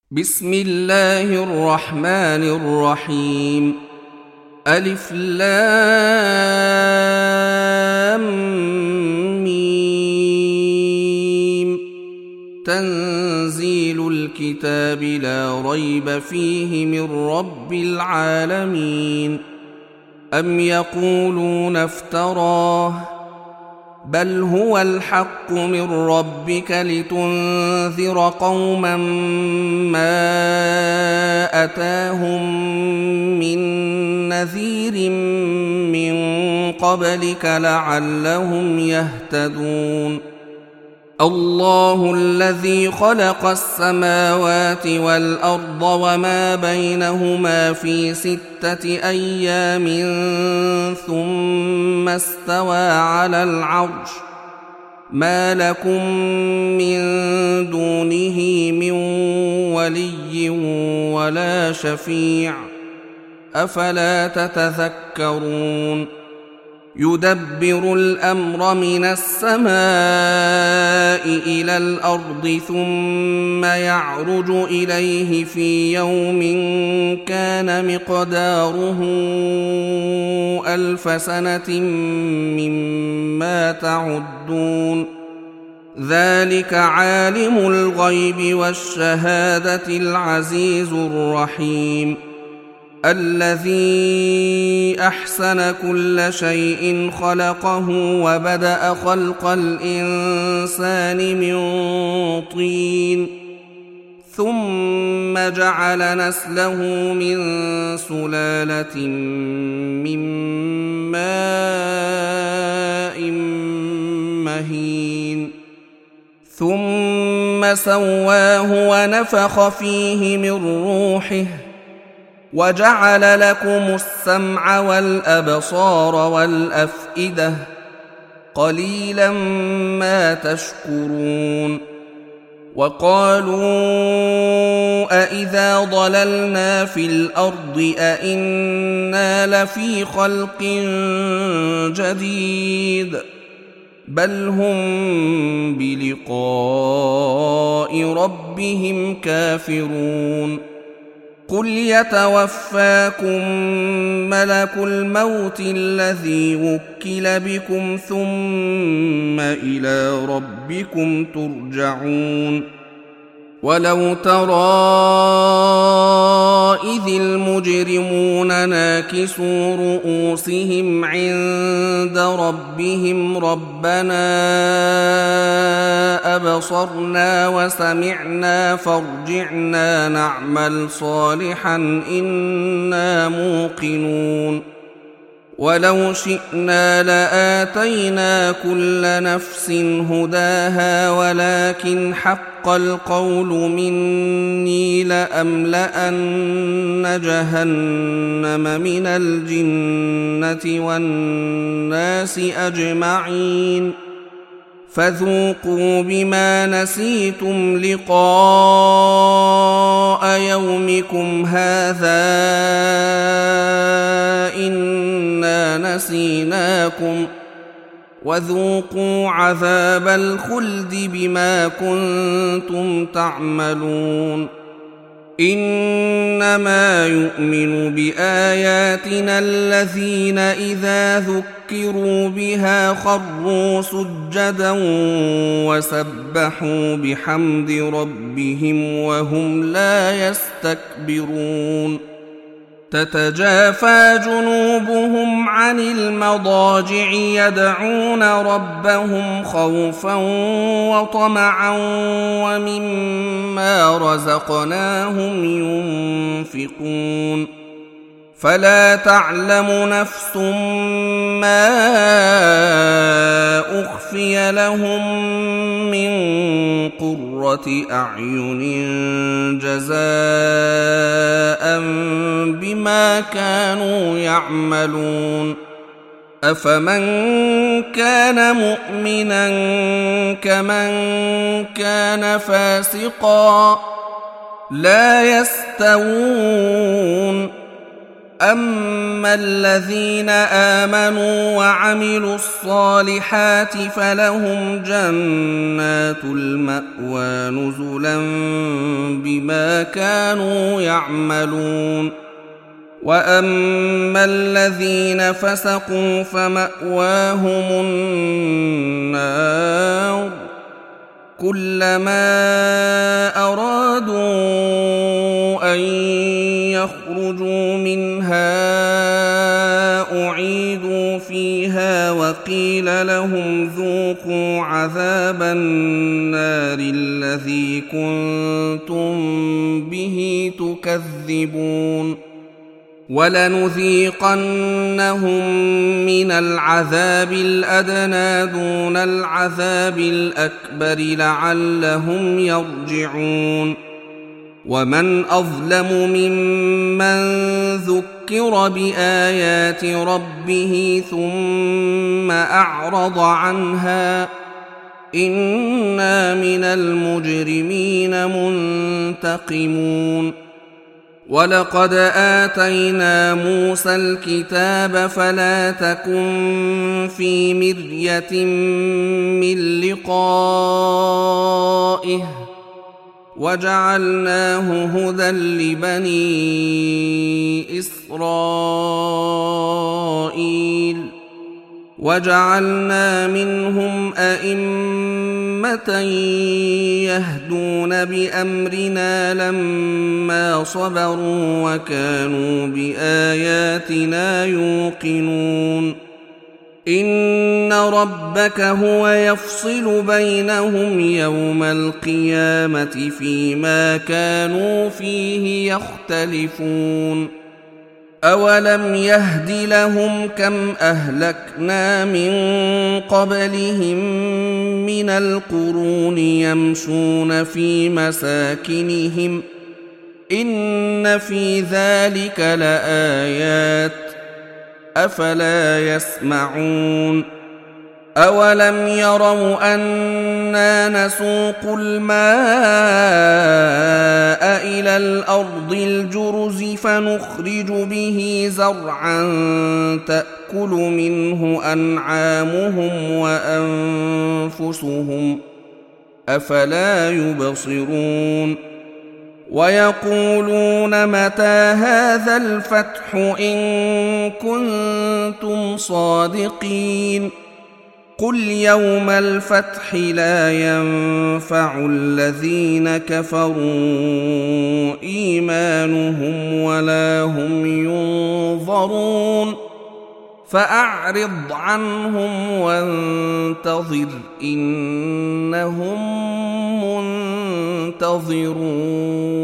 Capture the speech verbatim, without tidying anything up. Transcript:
بسم الله الرحمن الرحيم. ألف لام ميم. تنزيل الكتاب لا ريب فيه من رب العالمين. أم يقولون افتراه بل هو الحق من ربك لتنذر قوما ما أتاهم من نذير من قبلك لعلهم يهتدون. الله الذي خلق السماوات والأرض وما بينهما في ستة أيام ثم استوى على العرش ما لكم من دونه من ولي ولا شفيع أفلا تتذكرون. يدبر الأمر من السماء إلى الأرض ثم يعرج إليه في يوم كان مقداره ألف سنة مما تعدون. ذلك عالم الغيب والشهادة العزيز الرحيم الذي أحسن كل شيء خلقه وبدأ خلق الإنسان من طين ثم جعل نسله من سلالة من ماء مهين ثم سواه ونفخ فيه من روحه وجعل لكم السمع والأبصار والأفئدة قليلا ما تشكرون. وقالوا أإذا ضللنا في الأرض أإنا لفي خلق جديد بل هم بلقاء ربهم كافرون. قل يتوفاكم ملك الموت الذي وكل بكم ثم إلى ربكم ترجعون. ولو ترى إذ المجرمون ناكسوا رؤوسهم عند ربهم ربنا أبصرنا وسمعنا فارجعنا نعمل صالحا إنا موقنون. ولو شئنا لآتينا كل نفس هداها ولكن حق القول مني لأملأن جهنم من الجنة والناس أجمعين فذوقوا بما نسيتم لقاء يومكم هذا إنا نسيناكم وذوقوا عذاب الخلد بما كنتم تعملون. إنما يؤمن بآياتنا الذين إذا ذكروا بها خروا سجدا وسبحوا بحمد ربهم وهم لا يستكبرون. تتجافى جنوبهم عن المضاجع يدعون ربهم خوفا وطمعا ومما رزقناهم ينفقون. فلا تعلم نفس ما أخفي لهم من قرة أعين جزاء بما كانوا يعملون. أفمن كان مؤمنا كمن كان فاسقا لا يستوون. أما الذين آمنوا وعملوا الصالحات فلهم جنات المأوى نزلا بما بما كانوا يعملون وأما الذين فسقوا فمأواهم النار كلما أرادوا أن يخرجوا منها أعيدوا فيها وقيل لهم ذوقوا عذاب النار الذي كنتم به تكذبون ولنذيقنهم من العذاب الأدنى دون العذاب الأكبر لعلهم يرجعون ومن أظلم ممن ذكر بآيات ربه ثم أعرض عنها إنا من المجرمين منتقمون ولقد آتينا موسى الكتاب فلا تكن في مرية من لقائه وجعلناه هدى لبني إسرائيل وجعلنا منهم أئمة يهدون بأمرنا لما صبروا وكانوا بآياتنا يوقنون إن ربك هو يفصل بينهم يوم القيامة فيما كانوا فيه يختلفون أولم يهد لهم كم أهلكنا من قبلهم من القرون يمشون في مساكنهم إن في ذلك لآيات أفلا يسمعون أولم يروا أنا نسوق الماء إلى الأرض الجرز فنخرج به زرعا تأكل منه أنعامهم وأنفسهم أفلا يبصرون ويقولون متى هذا الفتح إن كنتم صادقين قل يوم الفتح لا ينفع الذين كفروا إيمانهم ولا هم ينظرون فأعرض عنهم وانتظر إنهم منتظرون.